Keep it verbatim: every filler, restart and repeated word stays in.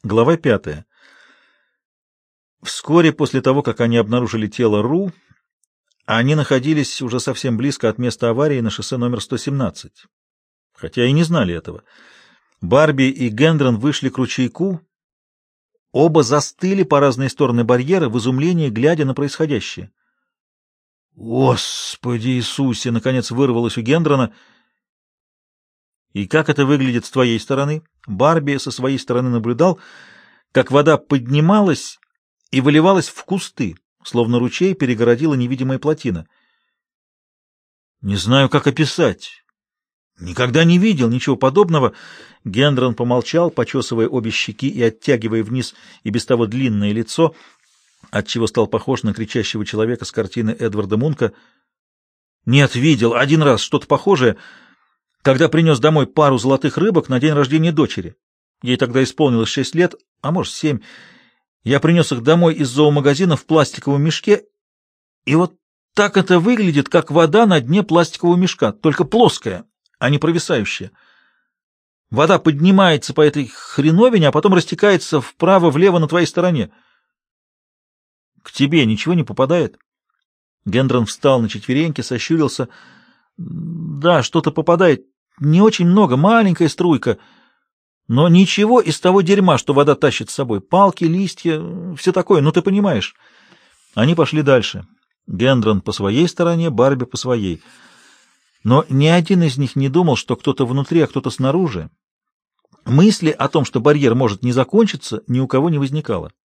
Глава пятая. Вскоре после того, как они обнаружили тело Ру, они находились уже совсем близко от места аварии на шоссе номер сто семнадцать. Хотя и не знали этого. Барби и Гендрон вышли к ручейку. Оба застыли по разные стороны барьера в изумлении, глядя на происходящее. «Господи Иисусе!» — наконец вырвалось у Гендрона. «И как это выглядит с твоей стороны?» Барби со своей стороны наблюдал, как вода поднималась и выливалась в кусты, словно ручей перегородила невидимая плотина. «Не знаю, как описать. Никогда не видел ничего подобного». Гендрон помолчал, почесывая обе щеки и оттягивая вниз и без того длинное лицо, отчего стал похож на кричащего человека с картины Эдварда Мунка. «Нет, видел один раз что-то похожее, когда принес домой пару золотых рыбок на день рождения дочери. Ей тогда исполнилось шесть лет, а может семь. Я принес их домой из зоомагазина в пластиковом мешке, и вот так это выглядит, как вода на дне пластикового мешка, только плоская, а не провисающая. Вода поднимается по этой хреновине, а потом растекается вправо-влево на твоей стороне. К тебе ничего не попадает?» Гендрон встал на четвереньки, сощурился. «Да, что-то попадает. Не очень много, маленькая струйка. Но ничего из того дерьма, что вода тащит с собой. Палки, листья, все такое, ну ты понимаешь». Они пошли дальше. Гендрон по своей стороне, Барби по своей. Но ни один из них не думал, что кто-то внутри, а кто-то снаружи. Мысли о том, что барьер может не закончиться, ни у кого не возникало.